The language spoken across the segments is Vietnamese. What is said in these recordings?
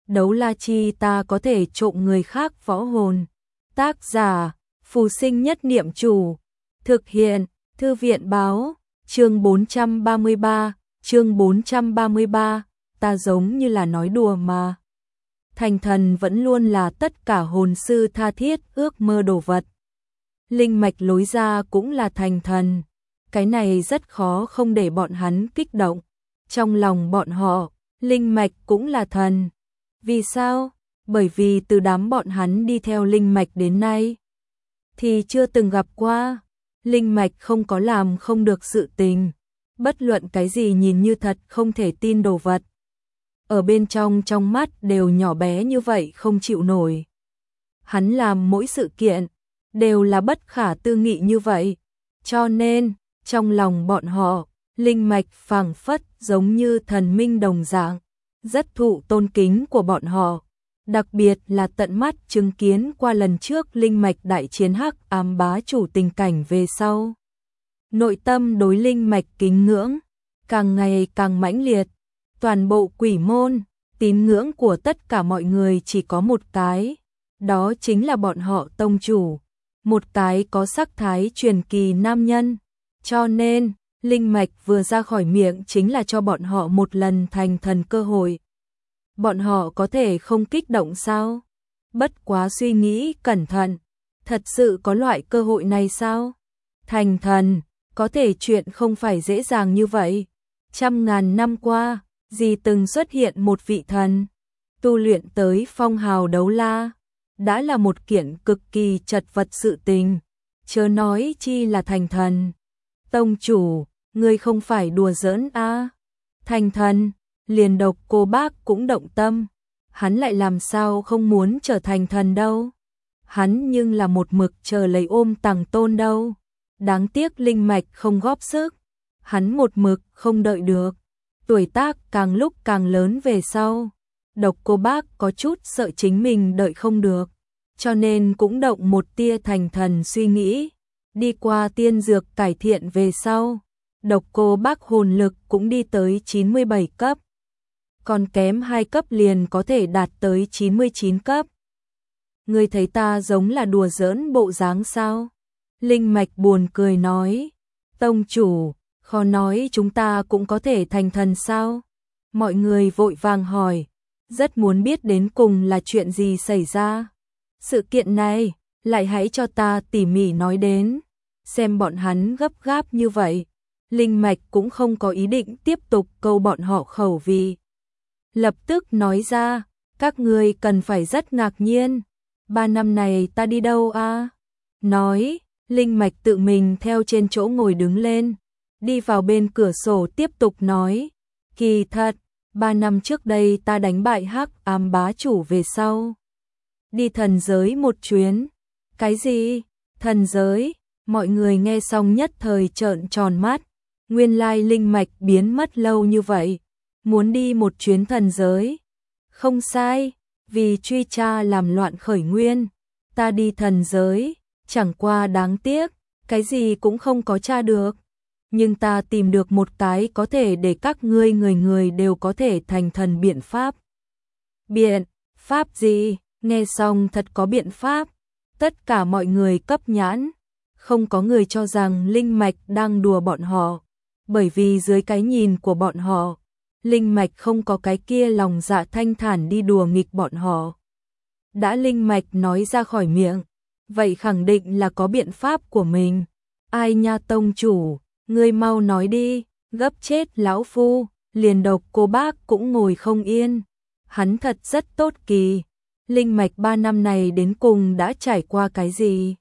đấu la chi ta có thể trộm người khác võ hồn. Tác giả, Phù Sinh Nhất Niệm Chủ. Thực hiện, Thư viện báo, chương 433, chương 433, ta giống như là nói đùa mà. Thành thần vẫn luôn là tất cả hồn sư tha thiết ước mơ đồ vật. Linh mạch lối ra cũng là thành thần. Cái này rất khó không để bọn hắn kích động. Trong lòng bọn họ, linh mạch cũng là thần. Vì sao? Bởi vì từ đám bọn hắn đi theo linh mạch đến nay thì chưa từng gặp qua. Linh mạch không có làm không được sự tình. Bất luận cái gì nhìn như thật không thể tin đồ vật, ở bên trong mắt đều nhỏ bé như vậy không chịu nổi. Hắn làm mỗi sự kiện đều là bất khả tư nghị như vậy. Cho nên, trong lòng bọn họ, linh mạch phảng phất giống như thần minh đồng dạng, rất thụ tôn kính của bọn họ. Đặc biệt là tận mắt chứng kiến qua lần trước linh mạch đại chiến hắc ám bá chủ tình cảnh về sau. Nội tâm đối linh mạch kính ngưỡng càng ngày càng mãnh liệt. Toàn bộ quỷ môn, tín ngưỡng của tất cả mọi người chỉ có một cái, đó chính là bọn họ tông chủ, một cái có sắc thái truyền kỳ nam nhân. Cho nên, linh mạch vừa ra khỏi miệng chính là cho bọn họ một lần thành thần cơ hội. Bọn họ có thể không kích động sao? Bất quá suy nghĩ cẩn thận, thật sự có loại cơ hội này sao? Thành thần, có thể chuyện không phải dễ dàng như vậy. Trăm ngàn năm qua, gì từng xuất hiện một vị thần, tu luyện tới phong hào đấu la, đã là một kiện cực kỳ chật vật sự tình, chớ nói chi là thành thần. Tông chủ, ngươi không phải đùa giỡn a? Thành thần, liền Độc Cô Bác cũng động tâm, hắn lại làm sao không muốn trở thành thần đâu. Hắn nhưng là một mực chờ lấy ôm Tằng Tôn đâu. Đáng tiếc linh mạch không góp sức, hắn một mực không đợi được. Tuổi tác càng lúc càng lớn về sau, Độc Cô Bác có chút sợ chính mình đợi không được, cho nên cũng động một tia thành thần suy nghĩ. Đi qua tiên dược cải thiện về sau, Độc Cô Bác hồn lực cũng đi tới 97 cấp. Còn kém 2 cấp liền có thể đạt tới 99 cấp. Ngươi thấy ta giống là đùa giỡn bộ dáng sao? Linh mạch buồn cười nói, tông chủ, khó nói chúng ta cũng có thể thành thần sao? Mọi người vội vàng hỏi, rất muốn biết đến cùng là chuyện gì xảy ra. Sự kiện này, lại hãy cho ta tỉ mỉ nói đến. Xem bọn hắn gấp gáp như vậy, linh mạch cũng không có ý định tiếp tục câu bọn họ khẩu vị. Lập tức nói ra, các ngươi cần phải rất ngạc nhiên. 3 năm này ta đi đâu a? Nói, linh mạch tự mình theo trên chỗ ngồi đứng lên, đi vào bên cửa sổ tiếp tục nói, kỳ thật, 3 năm trước đây ta đánh bại hắc ám bá chủ về sau. Đi thần giới một chuyến. Cái gì? Thần giới? Mọi người nghe xong nhất thời trợn tròn mắt. Nguyên lai linh mạch biến mất lâu như vậy, muốn đi một chuyến thần giới. Không sai, vì truy tra làm loạn khởi nguyên, ta đi thần giới, chẳng qua đáng tiếc, cái gì cũng không có tra được. Nhưng ta tìm được một cái có thể để các ngươi người người đều có thể thành thần biện pháp. Biện pháp gì? Nghe xong thật có biện pháp. Tất cả mọi người cấp nhãn, không có người cho rằng linh mạch đang đùa bọn họ, bởi vì dưới cái nhìn của bọn họ, linh mạch không có cái kia lòng dạ thanh thản đi đùa nghịch bọn họ. Đã linh mạch nói ra khỏi miệng, vậy khẳng định là có biện pháp của mình. Ai nha tông chủ, ngươi mau nói đi, gấp chết lão phu. Liền Độc Cô Bác cũng ngồi không yên. Hắn thật rất tốt kỳ. Linh mạch 3 năm này đến cùng đã trải qua cái gì?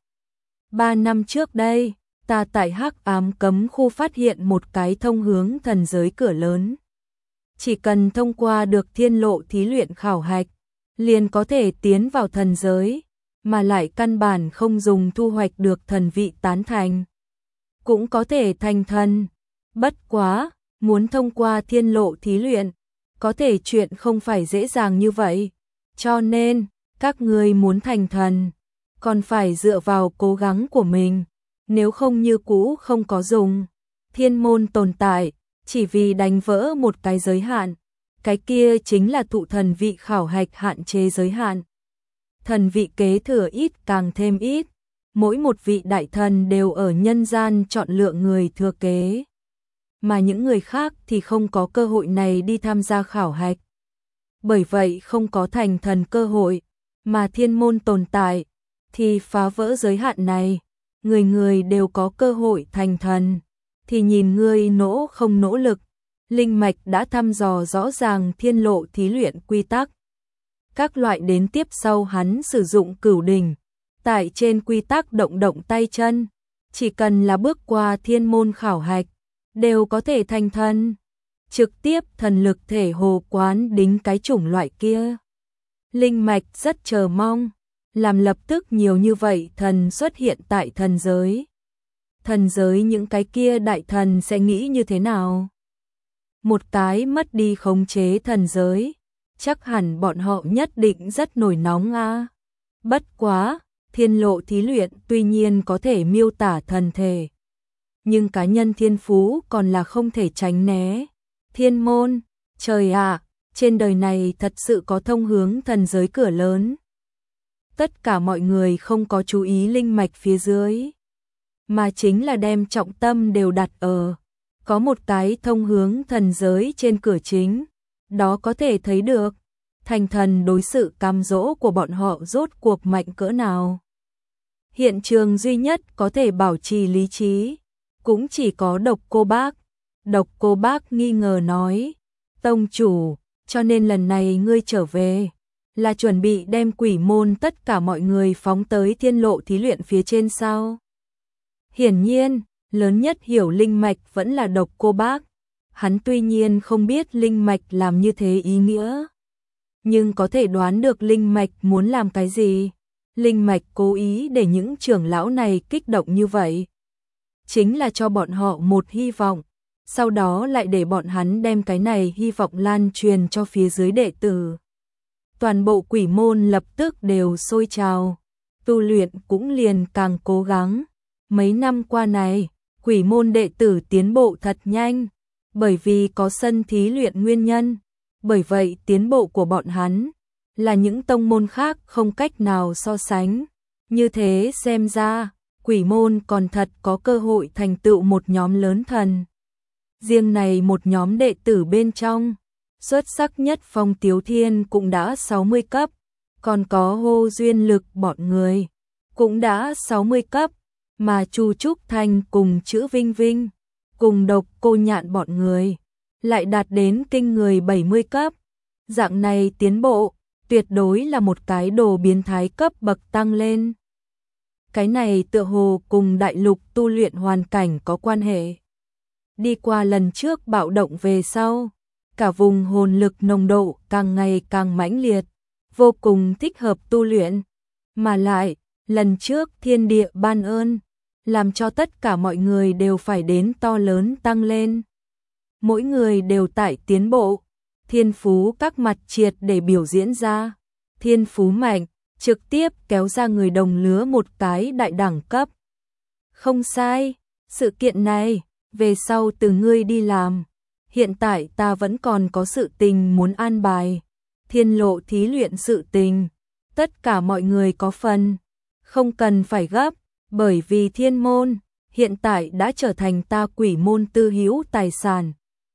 3 năm trước đây, ta tại hắc ám cấm khu phát hiện một cái thông hướng thần giới cửa lớn. Chỉ cần thông qua được thiên lộ thí luyện khảo hạch, liền có thể tiến vào thần giới, mà lại căn bản không dùng thu hoạch được thần vị tán thành. Cũng có thể thành thần. Bất quá, muốn thông qua thiên lộ thí luyện, có thể chuyện không phải dễ dàng như vậy. Cho nên, các ngươi muốn thành thần, còn phải dựa vào cố gắng của mình, nếu không như cũ không có dùng. Thiên môn tồn tại, chỉ vì đánh vỡ một cái giới hạn, cái kia chính là thụ thần vị khảo hạch hạn chế giới hạn. Thần vị kế thừa ít càng thêm ít, mỗi một vị đại thần đều ở nhân gian chọn lựa người thừa kế. Mà những người khác thì không có cơ hội này đi tham gia khảo hạch. Bởi vậy không có thành thần cơ hội, mà thiên môn tồn tại, thì phá vỡ giới hạn này, người người đều có cơ hội thành thần, thì nhìn ngươi nỗ không nỗ lực. Linh mạch đã thăm dò rõ ràng thiên lộ thí luyện quy tắc. Các loại đến tiếp sau hắn sử dụng cửu đỉnh, tại trên quy tắc động động tay chân, chỉ cần là bước qua thiên môn khảo hạch, đều có thể thành thần. Trực tiếp thần lực thể hồ quán đính cái chủng loại kia. Linh mạch rất chờ mong, làm lập tức nhiều như vậy thần xuất hiện tại thần giới. Thần giới những cái kia đại thần sẽ nghĩ như thế nào? Một cái mất đi khống chế thần giới, chắc hẳn bọn họ nhất định rất nổi nóng a. Bất quá, thiên lộ thí luyện tuy nhiên có thể miêu tả thần thể, nhưng cá nhân thiên phú còn là không thể tránh né. Thiên môn, trời ạ, trên đời này thật sự có thông hướng thần giới cửa lớn. Tất cả mọi người không có chú ý linh mạch phía dưới, mà chính là đem trọng tâm đều đặt ở có một cái thông hướng thần giới trên cửa chính. Đó có thể thấy được thành thần đối sự cam dỗ của bọn họ rốt cuộc mạnh cỡ nào. Hiện trường duy nhất có thể bảo trì lý trí cũng chỉ có Độc Cô Bác. Độc Cô Bác nghi ngờ nói, tông chủ, cho nên lần này ngươi trở về là chuẩn bị đem quỷ môn tất cả mọi người phóng tới thiên lộ thí luyện phía trên sao? Hiển nhiên, lớn nhất hiểu linh mạch vẫn là Độc Cô Bác. Hắn tuy nhiên không biết linh mạch làm như thế ý nghĩa, nhưng có thể đoán được linh mạch muốn làm cái gì. Linh mạch cố ý để những trưởng lão này kích động như vậy, chính là cho bọn họ một hy vọng, sau đó lại để bọn hắn đem cái này hy vọng lan truyền cho phía dưới đệ tử. Toàn bộ quỷ môn lập tức đều sôi trào, tu luyện cũng liền càng cố gắng. Mấy năm qua này, quỷ môn đệ tử tiến bộ thật nhanh, bởi vì có sân thí luyện nguyên nhân. Bởi vậy tiến bộ của bọn hắn là những tông môn khác không cách nào so sánh. Như thế xem ra, quỷ môn còn thật có cơ hội thành tựu một nhóm lớn thần. Riêng này một nhóm đệ tử bên trong, xuất sắc nhất Phong Tiếu Thiên cũng đã 60 cấp, còn có Hô Duyên Lực bọn người cũng đã 60 cấp, mà Chu Trúc Thanh cùng Chữ Vinh Vinh, cùng Độc Cô Nhạn bọn người lại đạt đến kinh người 70 cấp. Dạng này tiến bộ, tuyệt đối là một cái đồ biến thái cấp bậc tăng lên. Cái này tựa hồ cùng đại lục tu luyện hoàn cảnh có quan hệ. Đi qua lần trước bạo động về sau, cả vùng hồn lực nồng độ càng ngày càng mãnh liệt, vô cùng thích hợp tu luyện. Mà lại, lần trước thiên địa ban ơn, làm cho tất cả mọi người đều phải đến to lớn tăng lên. Mỗi người đều tại tiến bộ, thiên phú các mặt triệt để biểu diễn ra. Thiên phú mạnh, trực tiếp kéo ra người đồng lứa một cái đại đẳng cấp. Không sai, sự kiện này, về sau từ ngươi đi làm. Hiện tại ta vẫn còn có sự tình muốn an bài. Thiên lộ thí luyện sự tình, tất cả mọi người có phần, không cần phải gấp, bởi vì thiên môn hiện tại đã trở thành ta quỷ môn tư hữu tài sản.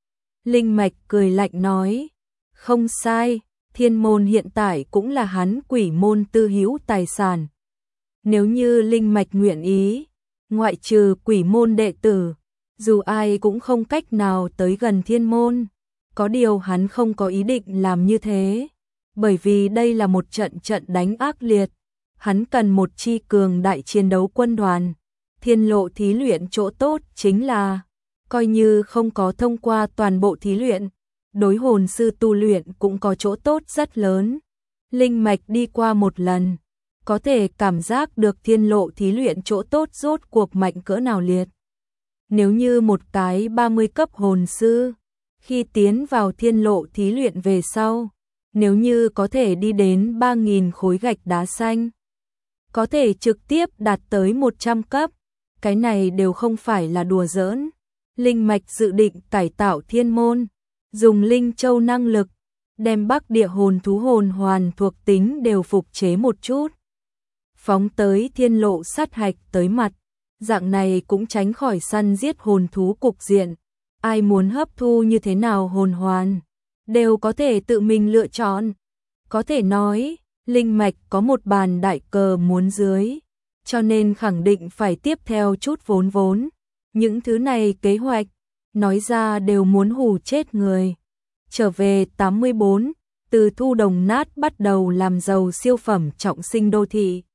Linh mạch cười lạnh nói, không sai, thiên môn hiện tại cũng là hắn quỷ môn tư hữu tài sản. Nếu như linh mạch nguyện ý, ngoại trừ quỷ môn đệ tử, dù ai cũng không cách nào tới gần thiên môn. Có điều hắn không có ý định làm như thế, bởi vì đây là một trận đánh ác liệt. Hắn cần một chi cường đại chiến đấu quân đoàn. Thiên lộ thí luyện chỗ tốt chính là, coi như không có thông qua toàn bộ thí luyện, đối hồn sư tu luyện cũng có chỗ tốt rất lớn. Linh mạch đi qua một lần, có thể cảm giác được thiên lộ thí luyện chỗ tốt rốt cuộc mạnh cỡ nào liệt. Nếu như một cái 30 cấp hồn sư, khi tiến vào thiên lộ thí luyện về sau, nếu như có thể đi đến 3.000 khối gạch đá xanh, có thể trực tiếp đạt tới 100 cấp, cái này đều không phải là đùa giỡn. Linh mạch dự định cải tạo thiên môn, dùng linh châu năng lực, đem Bắc Địa hồn thú hồn hoàn thuộc tính đều phục chế một chút. Phóng tới thiên lộ sát hạch tới mặt, dạng này cũng tránh khỏi săn giết hồn thú cục diện. Ai muốn hấp thu như thế nào hồn hoàn, đều có thể tự mình lựa chọn. Có thể nói, linh mạch có một bàn đại cờ muốn dưới, cho nên khẳng định phải tiếp theo chút vốn. Những thứ này kế hoạch, nói ra đều muốn hù chết người. Trở về 84, từ thu đồng nát bắt đầu làm giàu siêu phẩm trọng sinh đô thị.